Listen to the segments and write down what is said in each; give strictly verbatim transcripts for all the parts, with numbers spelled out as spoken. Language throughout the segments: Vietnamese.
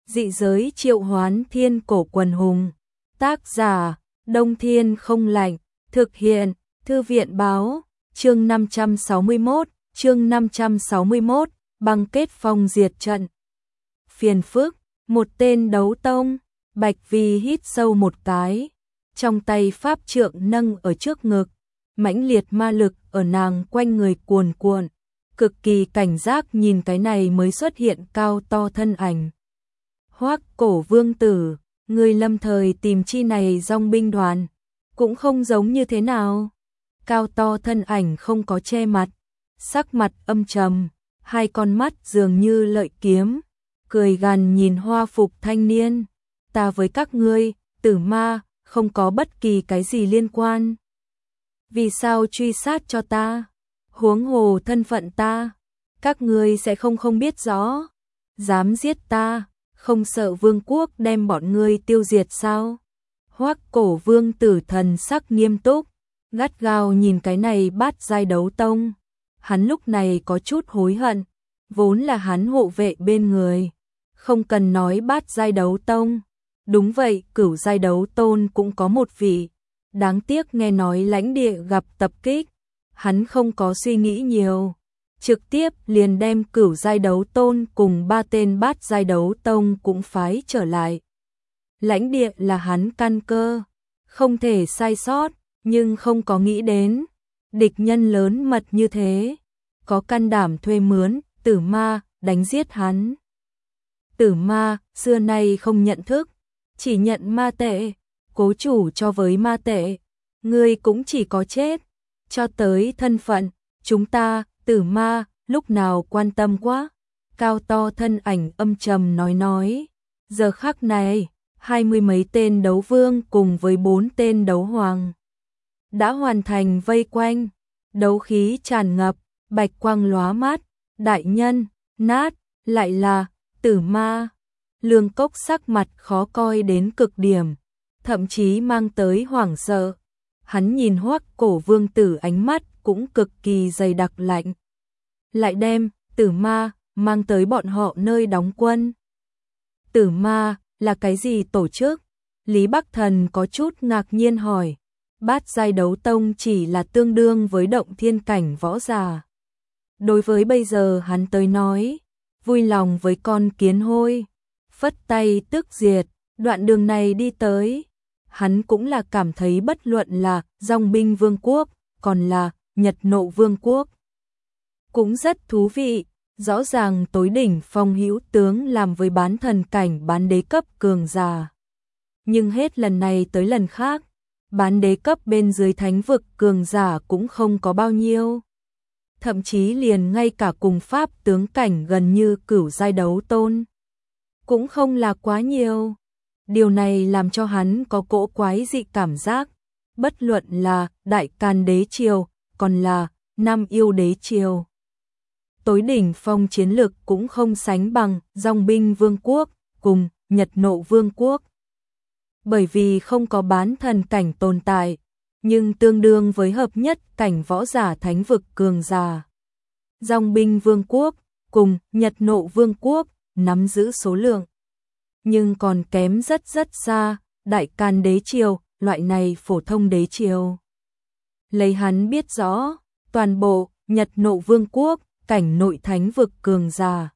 Dị giới triệu hoán thiên cổ quần hùng. Tác giả, Đông Thiên không lạnh. Thực hiện, Thư viện báo. Chương năm trăm sáu mươi mốt, chương năm trăm sáu mươi mốt, băng kết phong diệt trận. Phiền phức, một tên đấu tông. Bạch Vi hít sâu một cái. Trong tay pháp trượng nâng ở trước ngực. Mãnh liệt ma lực ở nàng quanh người cuồn cuộn. Cực kỳ cảnh giác nhìn cái này mới xuất hiện cao to thân ảnh. Hoắc Cổ Vương tử, người lâm thời tìm chi này dòng binh đoàn, cũng không giống như thế nào. Cao to thân ảnh không có che mặt, sắc mặt âm trầm, hai con mắt dường như lợi kiếm, cười gằn nhìn hoa phục thanh niên. Ta với các ngươi, tử ma, không có bất kỳ cái gì liên quan. Vì sao truy sát cho ta? Huống hồ thân phận ta, các ngươi sẽ không không biết rõ. Dám giết ta, không sợ vương quốc đem bọn ngươi tiêu diệt sao? Hoắc Cổ Vương tử thần sắc nghiêm túc, gắt gao nhìn cái này bát giai đấu tông. Hắn lúc này có chút hối hận, vốn là hắn hộ vệ bên người, không cần nói bát giai đấu tông. Đúng vậy, cửu giai đấu tôn cũng có một vị. Đáng tiếc nghe nói lãnh địa gặp tập kích, hắn không có suy nghĩ nhiều, trực tiếp liền đem cửu giai đấu tôn cùng ba tên bát giai đấu tông cũng phái trở lại. Lãnh địa là hắn căn cơ, không thể sai sót, nhưng không có nghĩ đến địch nhân lớn mật như thế, có can đảm thuê mướn tử ma đánh giết hắn. Tử ma xưa nay không nhận thức, chỉ nhận ma tệ, cố chủ cho với ma tệ, ngươi cũng chỉ có chết. Cho tới thân phận, chúng ta, tử ma, lúc nào quan tâm quá. Cao to thân ảnh âm trầm nói nói. Giờ khắc này, hai mươi mấy tên đấu vương cùng với bốn tên đấu hoàng đã hoàn thành vây quanh, đấu khí tràn ngập, bạch quang lóa mắt. Đại nhân, nát, lại là tử ma. Lương Cốc sắc mặt khó coi đến cực điểm, thậm chí mang tới hoảng sợ. Hắn nhìn Hoắc Cổ Vương tử ánh mắt cũng cực kỳ dày đặc lạnh. Lại đem tử ma mang tới bọn họ nơi đóng quân. Tử ma là cái gì tổ chức? Lý Bắc Thần có chút ngạc nhiên hỏi. Bát giai đấu tông chỉ là tương đương với động thiên cảnh võ giả. Đối với bây giờ hắn tới nói, vui lòng với con kiến hôi, phất tay tức diệt. Đoạn đường này đi tới, hắn cũng là cảm thấy bất luận là Dòng Binh Vương quốc, còn là Nhật Nộ Vương quốc, cũng rất thú vị. Rõ ràng tối đỉnh phong hữu tướng làm với bán thần cảnh bán đế cấp cường giả. Nhưng hết lần này tới lần khác, bán đế cấp bên dưới thánh vực cường giả cũng không có bao nhiêu. Thậm chí liền ngay cả cùng pháp tướng cảnh gần như cửu giai đấu tôn cũng không là quá nhiều. Điều này làm cho hắn có cỗ quái dị cảm giác, bất luận là Đại Càn đế triều, còn là Nam Yêu đế triều. Tối đỉnh phong chiến lực cũng không sánh bằng Dòng Binh Vương quốc cùng Nhật Nộ Vương quốc. Bởi vì không có bán thần cảnh tồn tại, nhưng tương đương với hợp nhất cảnh võ giả thánh vực cường giả. Dòng Binh Vương quốc cùng Nhật Nộ Vương quốc nắm giữ số lượng, nhưng còn kém rất rất xa Đại Càn đế triều, loại này phổ thông đế triều. Lấy hắn biết rõ, toàn bộ Nhật Nộ Vương quốc, cảnh nội thánh vực cường giả,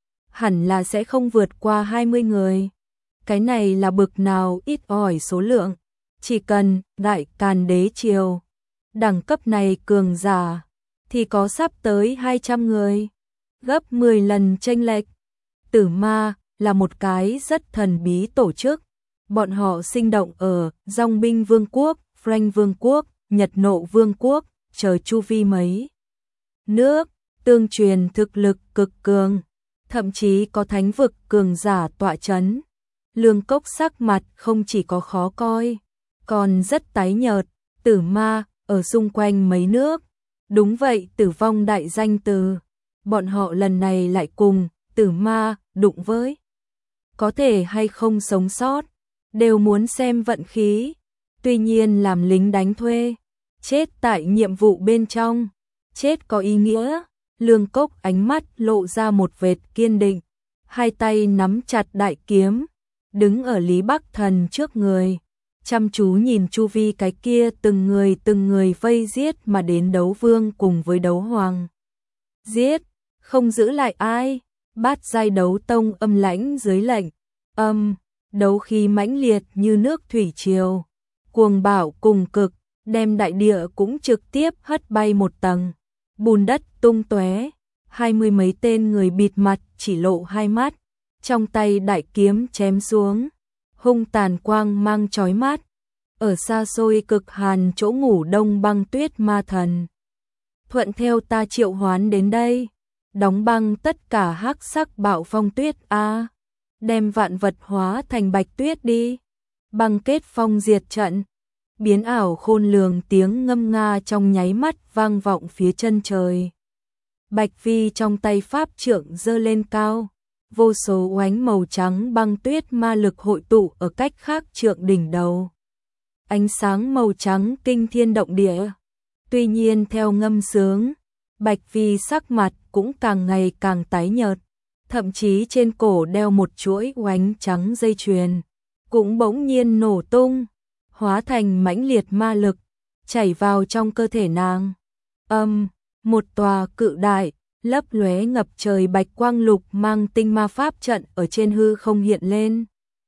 hẳn là sẽ không vượt qua hai mươi người. Cái này là bực nào ít ỏi số lượng, chỉ cần Đại Càn đế triều, đẳng cấp này cường giả, thì có sắp tới hai trăm người, gấp mười lần chênh lệch. Tử ma là một cái rất thần bí tổ chức, bọn họ sinh động ở Dòng Binh Vương quốc, Frank Vương quốc, Nhật Nộ Vương quốc, chờ chu vi mấy nước, tương truyền thực lực cực cường, thậm chí có thánh vực cường giả tọa chấn. Lương Cốc sắc mặt không chỉ có khó coi, còn rất tái nhợt. Tử ma ở xung quanh mấy nước, đúng vậy, tử vong đại danh từ. Bọn họ lần này lại cùng tử ma đụng với, có thể hay không sống sót, đều muốn xem vận khí. Tuy nhiên làm lính đánh thuê, chết tại nhiệm vụ bên trong, chết có ý nghĩa. Lương Cốc ánh mắt lộ ra một vệt kiên định. hai tay nắm chặt đại kiếm, đứng ở Lý Bắc Thần trước người, chăm chú nhìn chu vi cái kia từng người từng người vây giết mà đến đấu vương cùng với đấu hoàng. Giết, không giữ lại ai, bát giai đấu tông âm lãnh dưới lệnh, âm, đấu khí mãnh liệt như nước thủy triều, cuồng bạo cùng cực, đem đại địa cũng trực tiếp hất bay một tầng, bùn đất tung tóe, hai mươi mấy tên người bịt mặt chỉ lộ hai mắt, trong tay đại kiếm chém xuống, hung tàn quang mang chói mắt, ở xa xôi cực hàn chỗ ngủ đông băng tuyết ma thần. Thuận theo ta triệu hoán đến đây, đóng băng tất cả hắc sắc bạo phong tuyết a, đem vạn vật hóa thành bạch tuyết đi, băng kết phong diệt trận. Biến ảo khôn lường tiếng ngâm nga trong nháy mắt vang vọng phía chân trời. Bạch Vi trong tay pháp trượng giơ lên cao, vô số oánh màu trắng băng tuyết ma lực hội tụ ở cách khác trượng đỉnh đầu. Ánh sáng màu trắng kinh thiên động địa. Tuy nhiên theo ngâm sướng, Bạch Vi sắc mặt cũng càng ngày càng tái nhợt, thậm chí trên cổ đeo một chuỗi oánh trắng dây chuyền, cũng bỗng nhiên nổ tung, hóa thành mãnh liệt ma lực, chảy vào trong cơ thể nàng. Âm, một tòa cự đại, lấp lóe ngập trời bạch quang lục mang tinh ma pháp trận ở trên hư không hiện lên.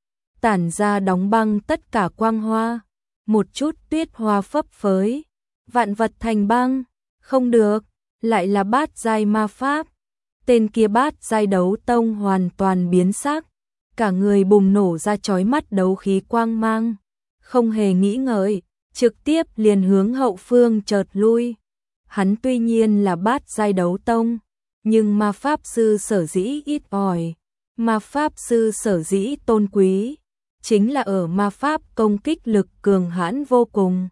Tản ra đóng băng tất cả quang hoa, một chút tuyết hoa phấp phới, vạn vật thành băng, không được, lại là bát giai ma pháp. Tên kia bát giai đấu tông hoàn toàn biến sắc, cả người bùng nổ ra chói mắt đấu khí quang mang, không hề nghĩ ngợi, trực tiếp liền hướng hậu phương chợt lui. Hắn tuy nhiên là bát giai đấu tông, nhưng ma pháp sư sở dĩ ít ỏi, ma pháp sư sở dĩ tôn quý, chính là ở ma pháp công kích lực cường hãn vô cùng.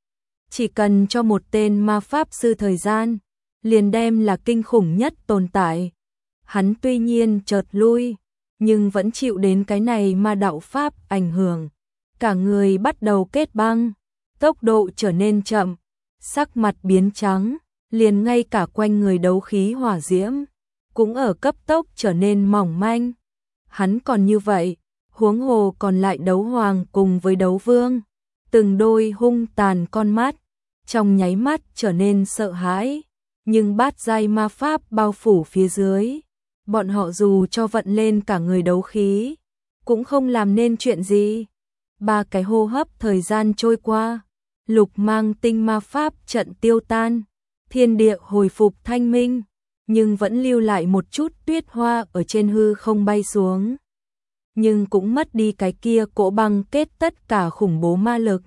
Chỉ cần cho một tên ma pháp sư thời gian, liền đem là kinh khủng nhất tồn tại. Hắn tuy nhiên chợt lui, nhưng vẫn chịu đến cái này ma đạo pháp ảnh hưởng. Cả người bắt đầu kết băng, tốc độ trở nên chậm, sắc mặt biến trắng, liền ngay cả quanh người đấu khí hỏa diễm, cũng ở cấp tốc trở nên mỏng manh. Hắn còn như vậy, huống hồ còn lại đấu hoàng cùng với đấu vương, từng đôi hung tàn con mắt, trong nháy mắt trở nên sợ hãi, nhưng bát giai ma pháp bao phủ phía dưới, bọn họ dù cho vận lên cả người đấu khí, cũng không làm nên chuyện gì. Ba cái hô hấp thời gian trôi qua, lục mang tinh ma pháp trận tiêu tan, thiên địa hồi phục thanh minh, nhưng vẫn lưu lại một chút tuyết hoa ở trên hư không bay xuống. Nhưng cũng mất đi cái kia cỗ băng kết tất cả khủng bố ma lực.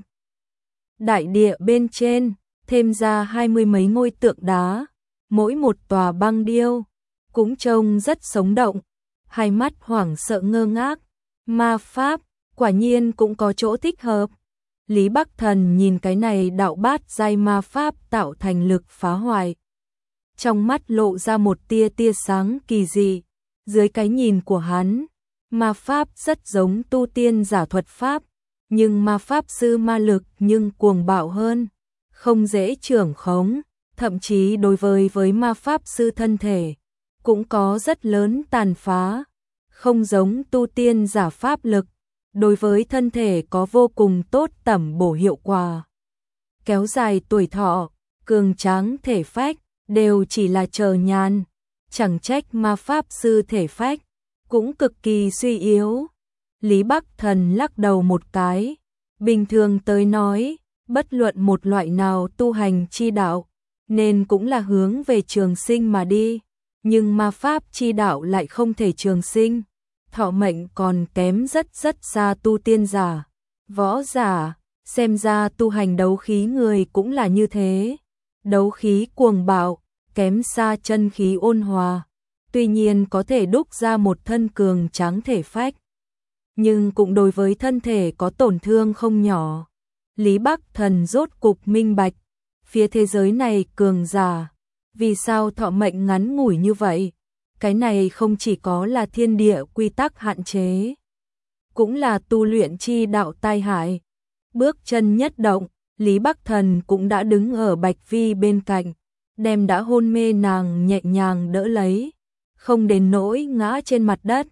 Đại địa bên trên, thêm ra hai mươi mấy ngôi tượng đá, mỗi một tòa băng điêu, cũng trông rất sống động, hai mắt hoảng sợ ngơ ngác. Ma pháp, quả nhiên cũng có chỗ thích hợp. Lý Bắc Thần nhìn cái này đạo bát giai ma pháp tạo thành lực phá hoại. Trong mắt lộ ra một tia tia sáng kỳ dị, dưới cái nhìn của hắn, ma pháp rất giống tu tiên giả thuật pháp, nhưng ma pháp sư ma lực nhưng cuồng bạo hơn, không dễ trưởng khống, thậm chí đối với với ma pháp sư thân thể, cũng có rất lớn tàn phá, không giống tu tiên giả pháp lực, đối với thân thể có vô cùng tốt tẩm bổ hiệu quả. Kéo dài tuổi thọ, cường tráng thể phách, đều chỉ là chờ nhàn, chẳng trách ma pháp sư thể phách, cũng cực kỳ suy yếu. Lý Bắc Thần lắc đầu một cái, bình thường tới nói, bất luận một loại nào tu hành chi đạo, nên cũng là hướng về trường sinh mà đi, nhưng ma pháp chi đạo lại không thể trường sinh, thọ mệnh còn kém rất rất xa tu tiên giả, võ giả, xem ra tu hành đấu khí người cũng là như thế, đấu khí cuồng bạo, kém xa chân khí ôn hòa, tuy nhiên có thể đúc ra một thân cường tráng thể phách, nhưng cũng đối với thân thể có tổn thương không nhỏ. Lý Bắc Thần rốt cục minh bạch, phía thế giới này cường giả, vì sao thọ mệnh ngắn ngủi như vậy? Cái này không chỉ có là thiên địa quy tắc hạn chế, cũng là tu luyện chi đạo tai hại. Bước chân nhất động, Lý Bắc Thần cũng đã đứng ở Bạch Vi bên cạnh, đem đã hôn mê nàng nhẹ nhàng đỡ lấy, không đến nỗi ngã trên mặt đất.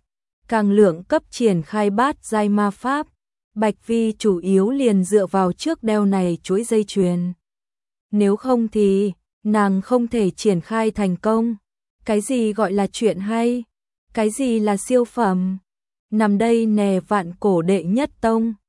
càng lượng cấp triển khai bát giai ma pháp. Bạch Vi chủ yếu liền dựa vào trước đeo này chuỗi dây chuyền. Nếu không thì, nàng không thể triển khai thành công. Cái gì gọi là chuyện hay? Cái gì là siêu phẩm? Nằm đây nè vạn cổ đệ nhất tông.